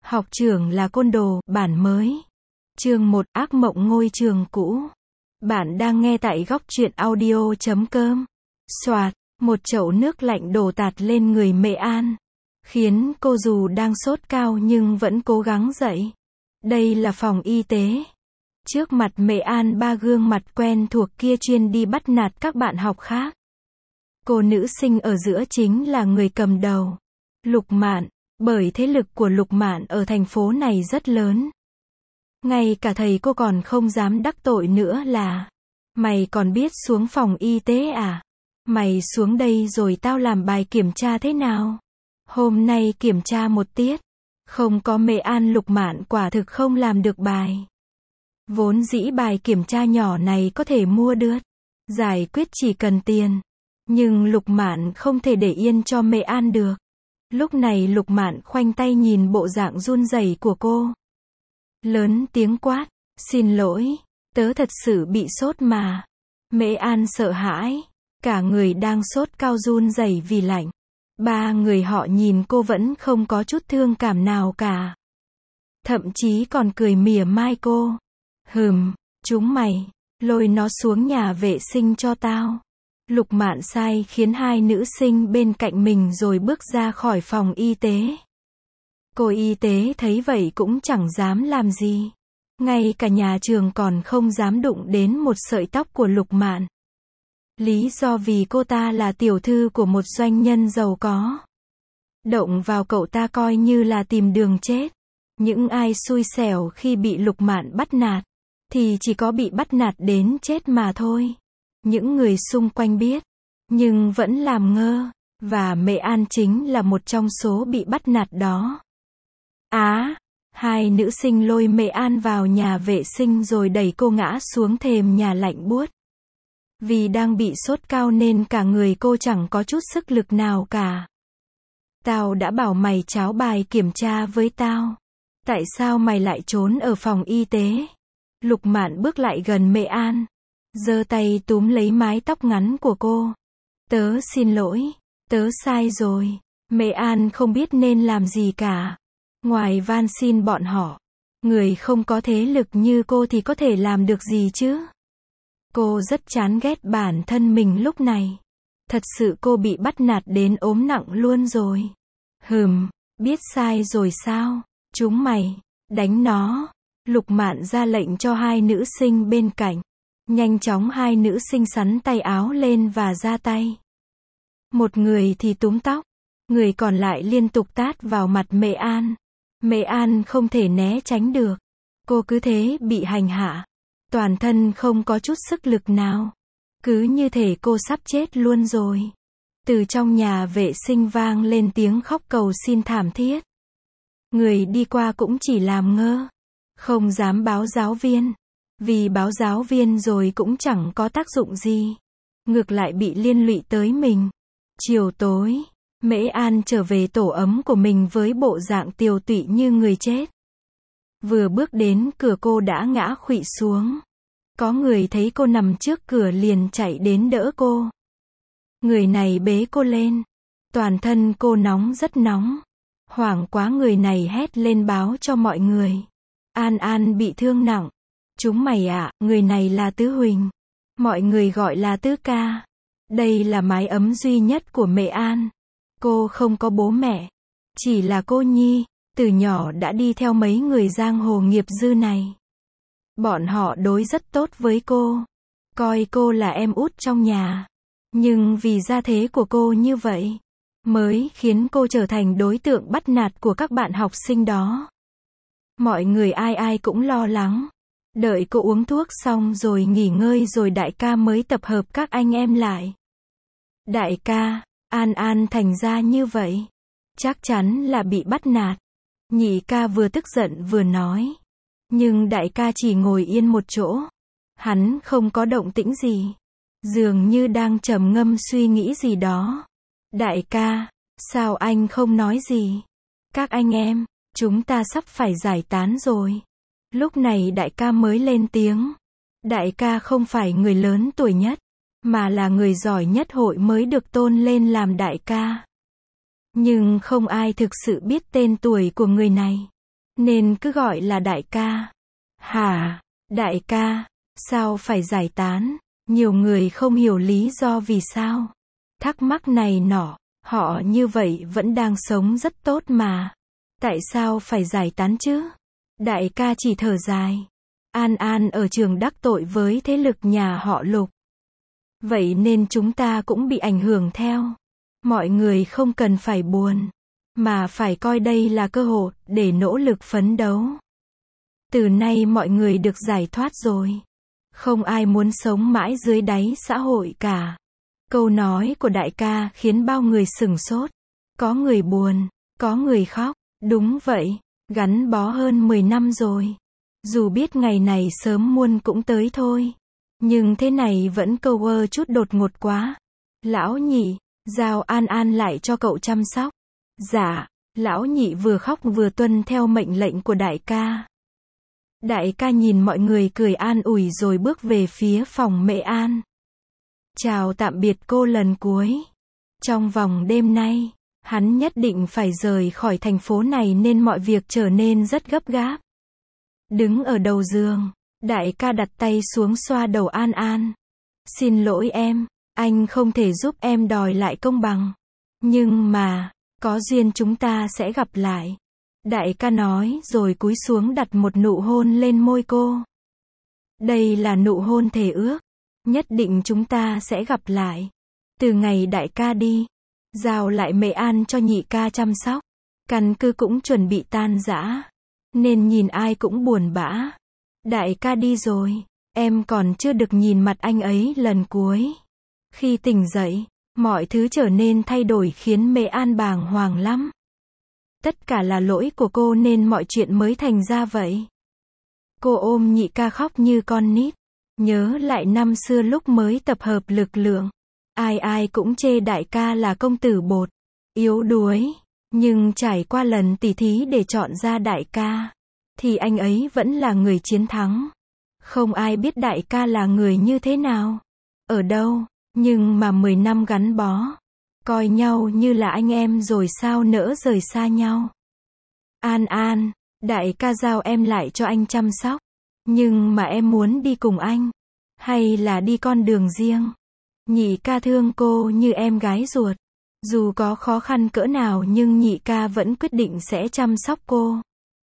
Học trưởng là côn đồ, bản mới. Chương 1, ác mộng ngôi trường cũ. Bạn đang nghe tại góc truyện audio.com. Soạt, một chậu nước lạnh đổ tạt lên người Mẹ An, khiến cô dù đang sốt cao nhưng vẫn cố gắng dậy. Đây là phòng y tế. Trước mặt Mẹ An, ba gương mặt quen thuộc kia chuyên đi bắt nạt các bạn học khác. Cô nữ sinh ở giữa chính là người cầm đầu, Lục Mạn, bởi thế lực của Lục Mạn ở thành phố này rất lớn. Ngay cả thầy cô còn không dám đắc tội nữa là: mày còn biết xuống phòng y tế à? Mày xuống đây rồi tao làm bài kiểm tra thế nào? Hôm nay kiểm tra một tiết, không có Mẹ An, Lục Mạn quả thực không làm được bài. Vốn dĩ bài kiểm tra nhỏ này có thể mua được, giải quyết chỉ cần tiền. Nhưng Lục Mạn không thể để yên cho Mẹ An được. Lúc này Lục Mạn khoanh tay nhìn bộ dạng run rẩy của cô, lớn tiếng quát: "Xin lỗi, tớ thật sự bị sốt mà." Mẹ An sợ hãi, cả người đang sốt cao run rẩy vì lạnh. Ba người họ nhìn cô vẫn không có chút thương cảm nào cả, thậm chí còn cười mỉa mai cô. Chúng mày, lôi nó xuống nhà vệ sinh cho tao." Lục Mạn sai khiến hai nữ sinh bên cạnh mình rồi bước ra khỏi phòng y tế. Cô y tế thấy vậy cũng chẳng dám làm gì. Ngay cả nhà trường còn không dám đụng đến một sợi tóc của Lục Mạn. Lý do vì cô ta là tiểu thư của một doanh nhân giàu có. Động vào cậu ta coi như là tìm đường chết. Những ai xui xẻo khi bị Lục Mạn bắt nạt, thì chỉ có bị bắt nạt đến chết mà thôi. Những người xung quanh biết, nhưng vẫn làm ngơ, và Mẹ An chính là một trong số bị bắt nạt đó. Hai nữ sinh lôi Mẹ An vào nhà vệ sinh rồi đẩy cô ngã xuống thềm nhà lạnh buốt. Vì đang bị sốt cao nên cả người cô chẳng có chút sức lực nào cả. "Tao đã bảo mày tráo bài kiểm tra với tao. Tại sao mày lại trốn ở phòng y tế?" Lục Mạn bước lại gần Mẹ An, giơ tay túm lấy mái tóc ngắn của cô. "Tớ xin lỗi, tớ sai rồi." Mẹ An không biết nên làm gì cả, ngoài van xin bọn họ. Người không có thế lực như cô thì có thể làm được gì chứ? Cô rất chán ghét bản thân mình lúc này. Thật sự cô bị bắt nạt đến ốm nặng luôn rồi. Biết sai rồi sao? Chúng mày, đánh nó." Lục Mạn ra lệnh cho hai nữ sinh bên cạnh. Nhanh chóng hai nữ sinh xắn tay áo lên và ra tay. Một người thì túm tóc, người còn lại liên tục tát vào mặt Mẹ An. Mẹ An không thể né tránh được. Cô cứ thế bị hành hạ. Toàn thân không có chút sức lực nào. Cứ như thể cô sắp chết luôn rồi. Từ trong nhà vệ sinh vang lên tiếng khóc cầu xin thảm thiết. Người đi qua cũng chỉ làm ngơ, không dám báo giáo viên. Vì báo giáo viên rồi cũng chẳng có tác dụng gì. Ngược lại bị liên lụy tới mình. Chiều tối, Mẹ An trở về tổ ấm của mình với bộ dạng tiều tụy như người chết. Vừa bước đến cửa cô đã ngã khuỵu xuống. Có người thấy cô nằm trước cửa liền chạy đến đỡ cô. Người này bế cô lên. Toàn thân cô nóng rất nóng. Hoảng quá người này hét lên báo cho mọi người. An bị thương nặng. "Chúng mày ạ, người này là Tứ Huỳnh. Mọi người gọi là Tứ ca. Đây là mái ấm duy nhất của Mẹ An. Cô không có bố mẹ, chỉ là cô nhi, từ nhỏ đã đi theo mấy người giang hồ nghiệp dư này. Bọn họ đối rất tốt với cô, coi cô là em út trong nhà. Nhưng vì gia thế của cô như vậy, mới khiến cô trở thành đối tượng bắt nạt của các bạn học sinh đó. Mọi người ai cũng lo lắng. Đợi cô uống thuốc xong rồi nghỉ ngơi rồi đại ca mới tập hợp các anh em lại. Đại ca, An thành ra như vậy, chắc chắn là bị bắt nạt." Nhị ca vừa tức giận vừa nói. Nhưng đại ca chỉ ngồi yên một chỗ. Hắn không có động tĩnh gì, dường như đang trầm ngâm suy nghĩ gì đó. "Đại ca, sao anh không nói gì? Các anh em, chúng ta sắp phải giải tán rồi." Lúc này đại ca mới lên tiếng. Đại ca không phải người lớn tuổi nhất, mà là người giỏi nhất hội mới được tôn lên làm đại ca. Nhưng không ai thực sự biết tên tuổi của người này. nên cứ gọi là đại ca. Hả? Đại ca? Sao phải giải tán? Nhiều người không hiểu lý do vì sao. Thắc mắc này nọ, họ như vậy vẫn đang sống rất tốt mà. Tại sao phải giải tán chứ? Đại ca chỉ thở dài. An An ở trường đắc tội với thế lực nhà họ Lục. Vậy nên chúng ta cũng bị ảnh hưởng theo. Mọi người không cần phải buồn, mà phải coi đây là cơ hội để nỗ lực phấn đấu. Từ nay mọi người được giải thoát rồi. Không ai muốn sống mãi dưới đáy xã hội cả. Câu nói của đại ca khiến bao người sửng sốt. Có người buồn, có người khóc. Đúng vậy, gắn bó hơn 10 năm rồi. Dù biết ngày này sớm muộn cũng tới thôi. Nhưng thế này vẫn câu chút đột ngột quá. Lão nhị, giao An An lại cho cậu chăm sóc. Dạ, lão nhị vừa khóc vừa tuân theo mệnh lệnh của đại ca. Đại ca nhìn mọi người cười an ủi rồi bước về phía phòng Mẹ An. Chào tạm biệt cô lần cuối. Trong vòng đêm nay, hắn nhất định phải rời khỏi thành phố này nên mọi việc trở nên rất gấp gáp. Đứng ở đầu giường, đại ca đặt tay xuống xoa đầu An An. Xin lỗi em, anh không thể giúp em đòi lại công bằng. Nhưng mà, có duyên chúng ta sẽ gặp lại. Đại ca nói rồi cúi xuống đặt một nụ hôn lên môi cô. Đây là nụ hôn thề ước. Nhất định chúng ta sẽ gặp lại. Từ ngày đại ca đi, giao lại Mẹ An cho nhị ca chăm sóc. Căn cứ cũng chuẩn bị tan rã. Nên nhìn ai cũng buồn bã. Đại ca đi rồi, em còn chưa được nhìn mặt anh ấy lần cuối. Khi tỉnh dậy, mọi thứ trở nên thay đổi khiến Mẹ An bàng hoàng lắm. Tất cả là lỗi của cô nên mọi chuyện mới thành ra vậy. Cô ôm nhị ca khóc như con nít. Nhớ lại năm xưa lúc mới tập hợp lực lượng. Ai ai cũng chê đại ca là công tử bột, yếu đuối. Nhưng trải qua lần tỉ thí để chọn ra đại ca, thì anh ấy vẫn là người chiến thắng. Không ai biết đại ca là người như thế nào, ở đâu, nhưng mà 10 năm gắn bó. Coi nhau như là anh em rồi sao nỡ rời xa nhau. An An, đại ca giao em lại cho anh chăm sóc. Nhưng mà em muốn đi cùng anh. Hay là đi con đường riêng. Nhị ca thương cô như em gái ruột. Dù có khó khăn cỡ nào nhưng nhị ca vẫn quyết định sẽ chăm sóc cô.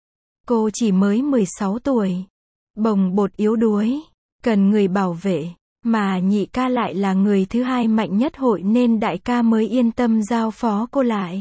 Cô chỉ mới 16 tuổi. Bồng bột yếu đuối. Cần người bảo vệ. Mà nhị ca lại là người thứ hai mạnh nhất hội nên đại ca mới yên tâm giao phó cô lại.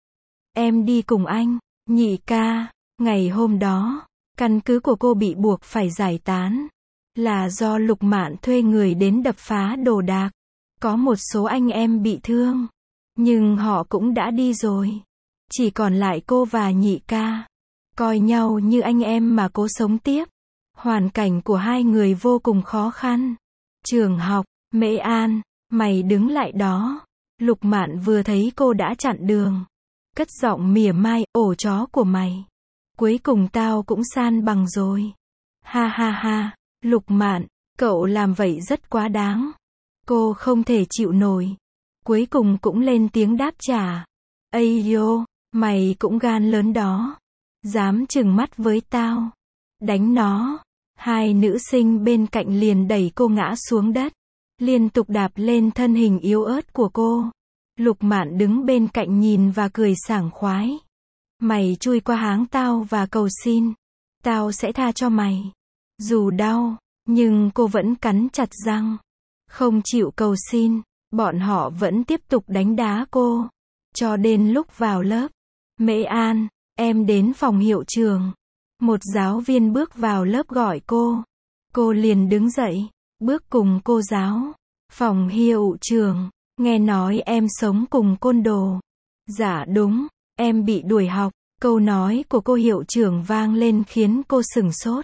Em đi cùng anh, nhị ca. Ngày hôm đó, căn cứ của cô bị buộc phải giải tán. Là do Lục Mạn thuê người đến đập phá đồ đạc. Có một số anh em bị thương. Nhưng họ cũng đã đi rồi. Chỉ còn lại cô và nhị ca. Coi nhau như anh em mà cố sống tiếp. Hoàn cảnh của hai người vô cùng khó khăn. Trường học, Mẹ An, mày đứng lại đó. Lục Mạn vừa thấy cô đã chặn đường. Cất giọng mỉa mai, ổ chó của mày. Cuối cùng tao cũng san bằng rồi. Ha ha ha, Lục Mạn, cậu làm vậy rất quá đáng. Cô không thể chịu nổi. Cuối cùng cũng lên tiếng đáp trả. Ây yo, mày cũng gan lớn đó. Dám trừng mắt với tao. Đánh nó. Hai nữ sinh bên cạnh liền đẩy cô ngã xuống đất. Liên tục đạp lên thân hình yếu ớt của cô. Lục Mạn đứng bên cạnh nhìn và cười sảng khoái. Mày chui qua háng tao và cầu xin. Tao sẽ tha cho mày. Dù đau, nhưng cô vẫn cắn chặt răng. Không chịu cầu xin. Bọn họ vẫn tiếp tục đánh đá cô. Cho đến lúc vào lớp. Mẹ An, em đến phòng hiệu trưởng. Một giáo viên bước vào lớp gọi cô. Cô liền đứng dậy, bước cùng cô giáo. Phòng hiệu trưởng, nghe nói em sống cùng côn đồ. Dạ đúng, em bị đuổi học. Câu nói của cô hiệu trưởng vang lên khiến cô sửng sốt.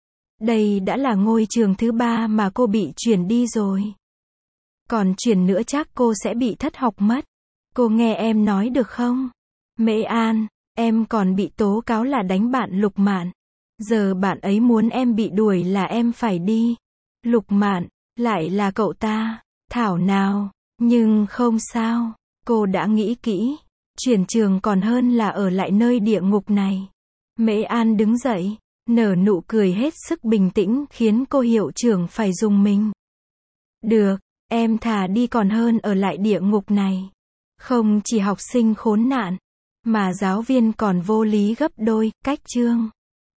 Đây đã là ngôi trường thứ 3 mà cô bị chuyển đi rồi. Còn chuyển nữa chắc cô sẽ bị thất học mất. Cô nghe em nói được không? Mẹ An, em còn bị tố cáo là đánh bạn Lục Mạn. Giờ bạn ấy muốn em bị đuổi là em phải đi. Lục Mạn, lại là cậu ta. Thảo nào, nhưng không sao. Cô đã nghĩ kỹ. Chuyển trường còn hơn là ở lại nơi địa ngục này. Mễ An đứng dậy, nở nụ cười hết sức bình tĩnh khiến cô hiệu trưởng phải rùng mình. Được, em thà đi còn hơn ở lại địa ngục này. Không chỉ học sinh khốn nạn, mà giáo viên còn vô lý gấp đôi, cách chương.